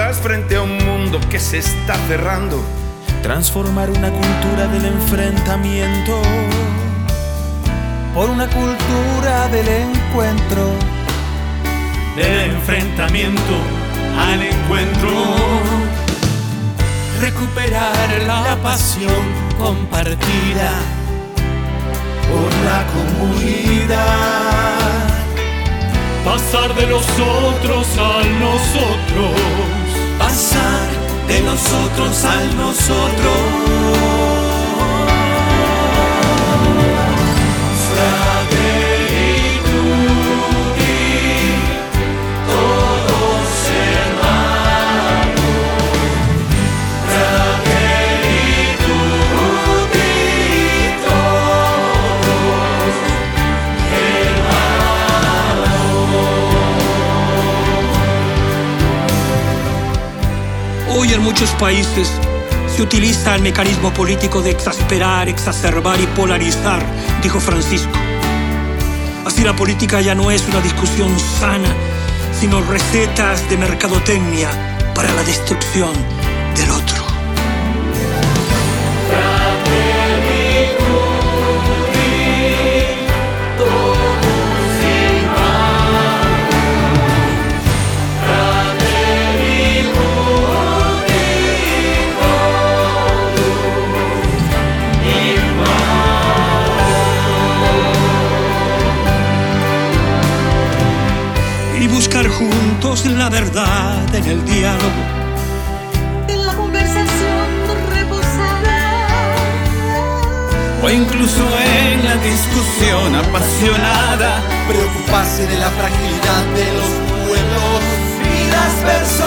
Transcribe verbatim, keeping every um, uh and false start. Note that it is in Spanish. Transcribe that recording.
puertas frente a un mundo que se está cerrando. Transformar una cultura del enfrentamiento por una cultura del encuentro. Del enfrentamiento al encuentro. Recuperar la pasión compartida por la comunidad. Pasar de los otros al nosotros. Pasar de nosotros al nosotros. Hoy en muchos países se utiliza el mecanismo político de exasperar, exacerbar y polarizar, dijo Francisco. Así la política ya no es una discusión sana, sino recetas de mercadotecnia para la destrucción del otro. Y buscar juntos la verdad en el diálogo, en la conversación reposada, o incluso en la discusión apasionada. Preocuparse de la fragilidad de los pueblos y las personas.